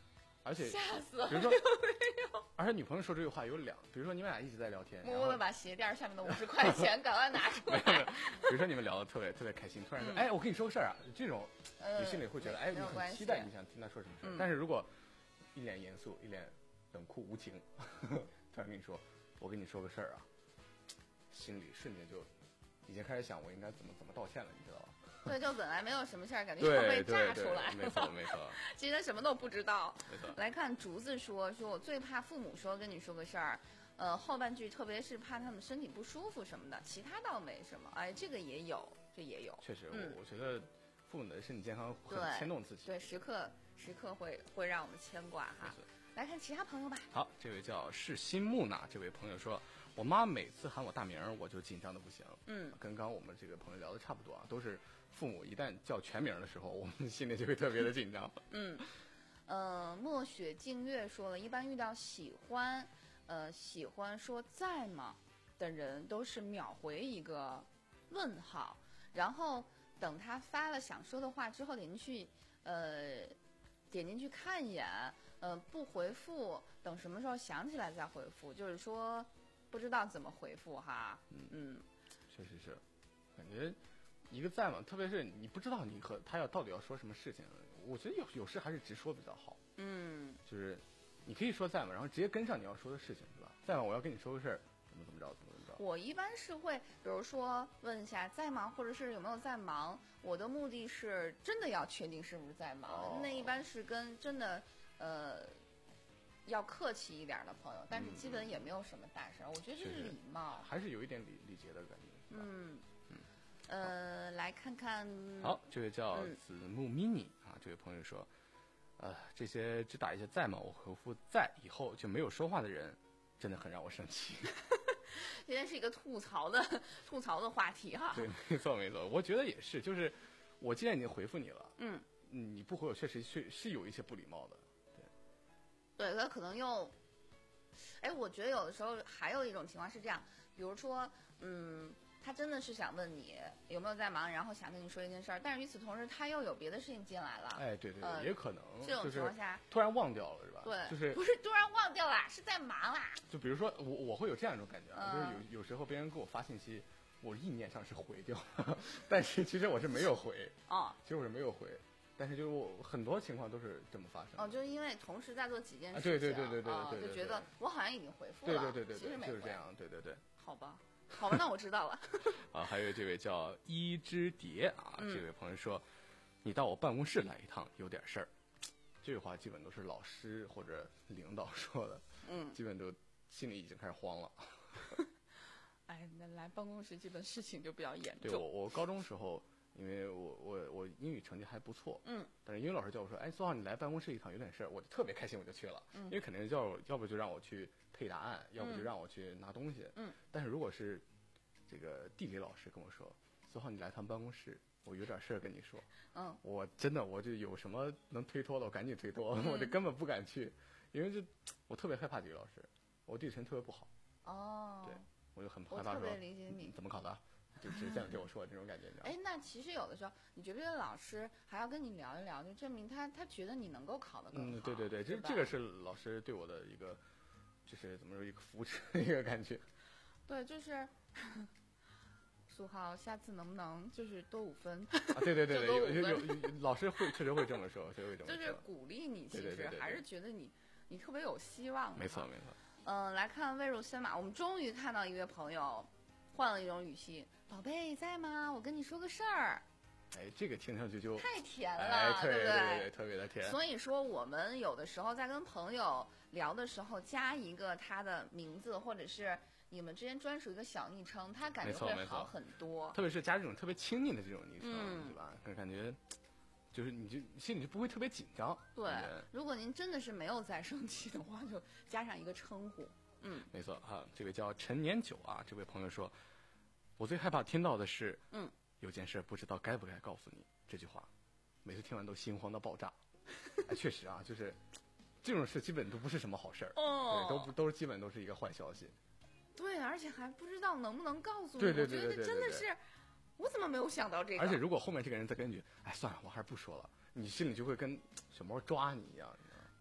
而且吓死了， 比如说有没有？ 而且女朋友说这句话有两，比如说你们俩一直在聊天， 默默的把鞋垫下面的五十块钱赶快拿出来。 比如说你们聊的特别特别开心，突然说， 嗯、 哎，我跟你说个事儿啊，这种呃、 你心里会觉得，哎，你很期待你想听他说什么事儿。 嗯、 但是如果一脸严肃，一脸冷酷无情，突然跟你说，我跟你说个事儿啊，心里瞬间就已经开始想我应该怎么怎么道歉了，你知道吧？ 对，就本来没有什么事儿，感觉要被炸出来。 没错没错。 其实他什么都不知道。 没错。 来看竹子说，说我最怕父母说跟你说个事儿，呃，后半句特别是怕他们身体不舒服什么的，其他倒没什么。哎，这个也有，这也有。 确实， 嗯、 我我觉得父母的身体健康很牵动自己。 对，时刻时刻会会让我们牵挂哈。来看其他朋友吧。 好，这位叫是新木娜，这位朋友说，我妈每次喊我大名，我就紧张的不行。 嗯， 跟刚刚我们这个朋友聊的差不多啊，都是父母一旦叫全名的时候，我们心里就会特别的紧张。 嗯，呃，墨雪静月说了，一般遇到喜欢，呃，喜欢说在吗的人，都是秒回一个问号，然后等他发了想说的话之后，点进去，呃，点进去看一眼。呃，不回复，等什么时候想起来再回复，就是说不知道怎么回复哈。嗯嗯， 确实是，感觉一个在嘛，特别是你不知道你和他要到底要说什么事情，我觉得有有时还是直说比较好。 嗯， 就是你可以说在嘛，然后直接跟上你要说的事情，是吧？在嘛，我要跟你说个事儿，怎么怎么着，怎么怎么着。 我一般是会，比如说问一下在吗，或者是有没有在忙。我的目的是真的要确定是不是在忙， 哦、 那一般是跟真的。呃，要客气一点的朋友，但是基本也没有什么大事儿、嗯。我觉得这是礼貌， 还是有一点礼礼节的感觉。 嗯嗯，呃，来看看。 好，这位叫子木 mini、嗯、啊，这位朋友说，呃，这些只打一些在吗？我回复在以后就没有说话的人，真的很让我生气。 今天是一个吐槽的吐槽的话题哈。 对，没错没错，我觉得也是，就是我既然已经回复你了， 嗯， 你不回我确实是是有一些不礼貌的。 对，他可能又，哎，我觉得有的时候还有一种情况是这样，比如说，嗯，他真的是想问你有没有在忙，然后想跟你说一件事儿，但是与此同时他又有别的事情进来了。 哎，对对， 呃、 也可能这种情况下、 就是、突然忘掉了是吧？ 对， 就是不是突然忘掉啦，是在忙啦。 就比如说我我会有这样一种感觉， 嗯、 就是有有时候别人给我发信息，我意念上是回掉，但是其实我是没有回。 哦， 其实我是没有回。但是就是我很多情况都是这么发生的。 哦，就是因为同时在做几件事情， 啊、对对对对对对、 哦、 对对对， 就觉得我好像已经回复了，对对对对其实没回， 就是这样，对对对。 好吧，好吧，那我知道了。 啊，还有这位叫一只蝶啊、嗯，这位朋友说，你到我办公室来一趟，有点事儿。这句话基本都是老师或者领导说的， 嗯， 基本都心里已经开始慌了。 哎，那来办公室基本事情就比较严重。 对我，我高中时候。因为我我我英语成绩还不错， 嗯， 但是英语老师叫我说，哎，苏浩你来办公室一趟有点事儿，我就特别开心，我就去了， 嗯， 因为肯定叫要不就让我去配答案，要不就让我去拿东西， 嗯， 但是如果是这个地理老师跟我说，苏浩你来趟办公室，我有点事儿跟你说， 嗯， 我真的我就有什么能推脱的，我赶紧推脱， 嗯、 我就根本不敢去，因为这我特别害怕地理老师，我地理成绩特别不好， 哦， 对，我就很害怕说， 我特别理解你， 怎么考的？就是这样对我说的这种感觉，你知道吗？ 哎，那其实有的时候，你觉不觉得老师还要跟你聊一聊，就证明他他觉得你能够考得更好？ 嗯，对对对， 这这个是老师对我的一个，就是怎么说一个扶持的一个感觉。 对，就是苏浩，下次能不能就是多五分？ 啊，对对对对，有有有老师会确实会这么说，确实会这么说。 就是鼓励你，其实对对对对对还是觉得你你特别有希望。 没错没错。 嗯、呃，来看未入森马，我们终于看到一位朋友。换了一种语气，宝贝在吗？我跟你说个事儿。 哎，这个听上去就太甜了， 哎、对不对？ 对对，特别的甜。 所以说，我们有的时候在跟朋友聊的时候，加一个他的名字，或者是你们之间专属一个小昵称，他感觉会好很多。 特别是加这种特别亲密的这种昵称， 嗯、 对吧？感觉就是你就心里就不会特别紧张。 对，如果您真的是没有在生气的话，就加上一个称呼。嗯， 没错哈，这位叫陈年九啊，这位朋友说，我最害怕听到的是， 嗯， 有件事不知道该不该告诉你这句话，每次听完都心慌到爆炸。哎，确实啊，就是这种事基本都不是什么好事儿， 哦， 对，都都是基本都是一个坏消息。 对，而且还不知道能不能告诉你， 对对对对对对， 我觉得真的是，我怎么没有想到这个？ 而且如果后面这个人再跟你，哎，算了，我还是不说了，你心里就会跟小猫抓你一样。 哎，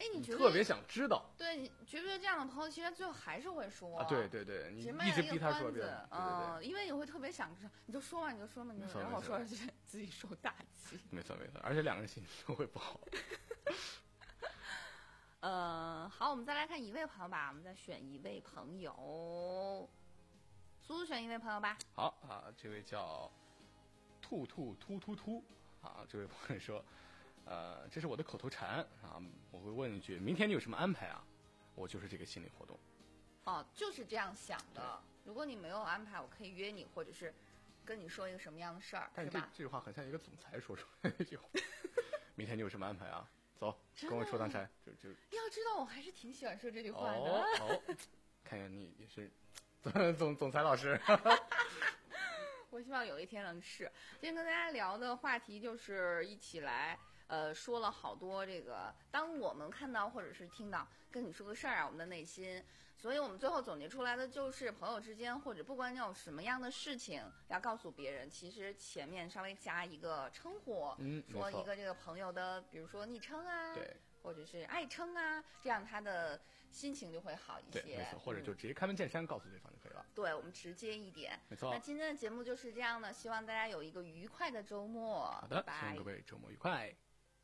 哎，你觉得特别想知道？ 对，你觉不觉得这样的朋友，其实最后还是会说？ 啊，对对对，你一一直逼他说遍， 嗯，因为你会特别想知道，你就说嘛，你就说嘛，你就然后说出去自己受打击。 没错没错，而且两个人心情都会不好。 呃，好，我们再来看一位朋友吧，我们再选一位朋友，苏苏选一位朋友吧。 好啊，这位叫兔兔突突突啊，这位朋友说。呃，这是我的口头禅啊！我会问一句：明天你有什么安排啊？我就是这个心理活动。 哦，就是这样想的。如果你没有安排，我可以约你，或者是跟你说一个什么样的事儿， 但是这这句话很像一个总裁说出来的一句话。明天你有什么安排啊？走，跟我说趟山。就就要知道，我还是挺喜欢说这句话的。 哦，哦看看你也是总总总裁老师。 我希望有一天能是。今天跟大家聊的话题就是一起来。呃，说了好多这个，当我们看到或者是听到跟你说个事儿啊，我们的内心，所以我们最后总结出来的就是朋友之间，或者不管你有什么样的事情要告诉别人，其实前面稍微加一个称呼， 嗯， 说一个这个朋友的，比如说昵称啊， 对， 或者是爱称啊，这样他的心情就会好一些。 对，没错，或者就直接开门见山告诉对方就可以了。 对，我们直接一点。 没错。 那今天的节目就是这样的，希望大家有一个愉快的周末。 好的， 拜拜， 希望各位周末愉快。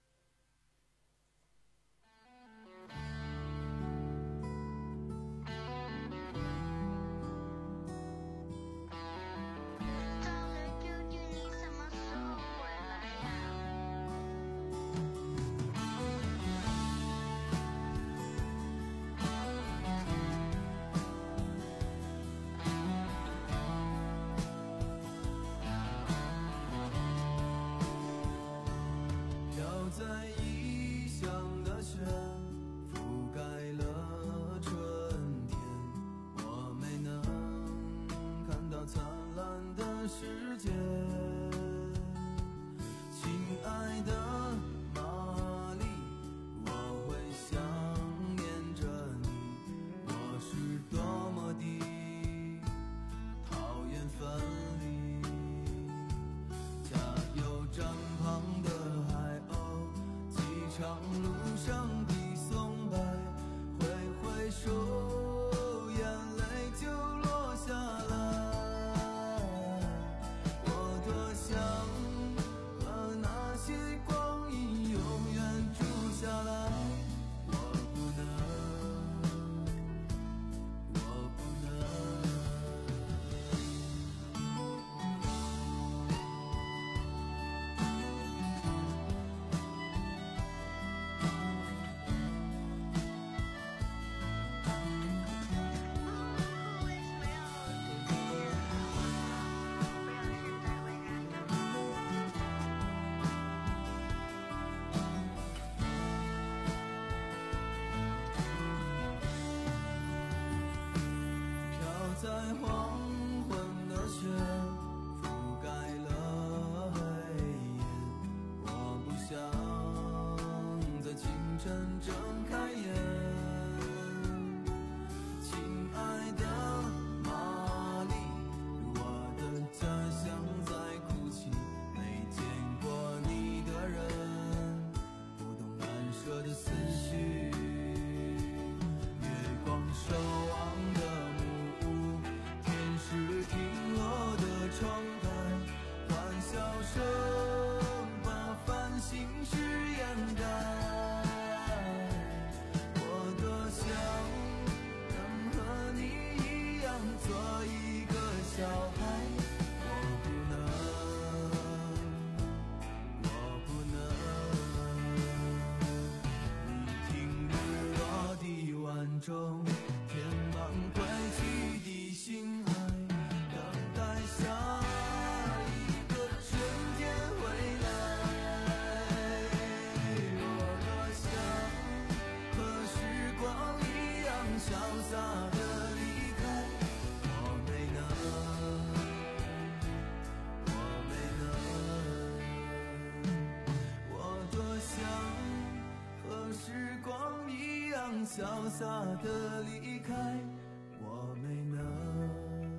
潇洒的离开，我没能。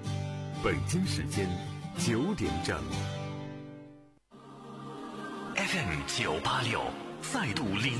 北京时间九点整。F F M 九八六再度灵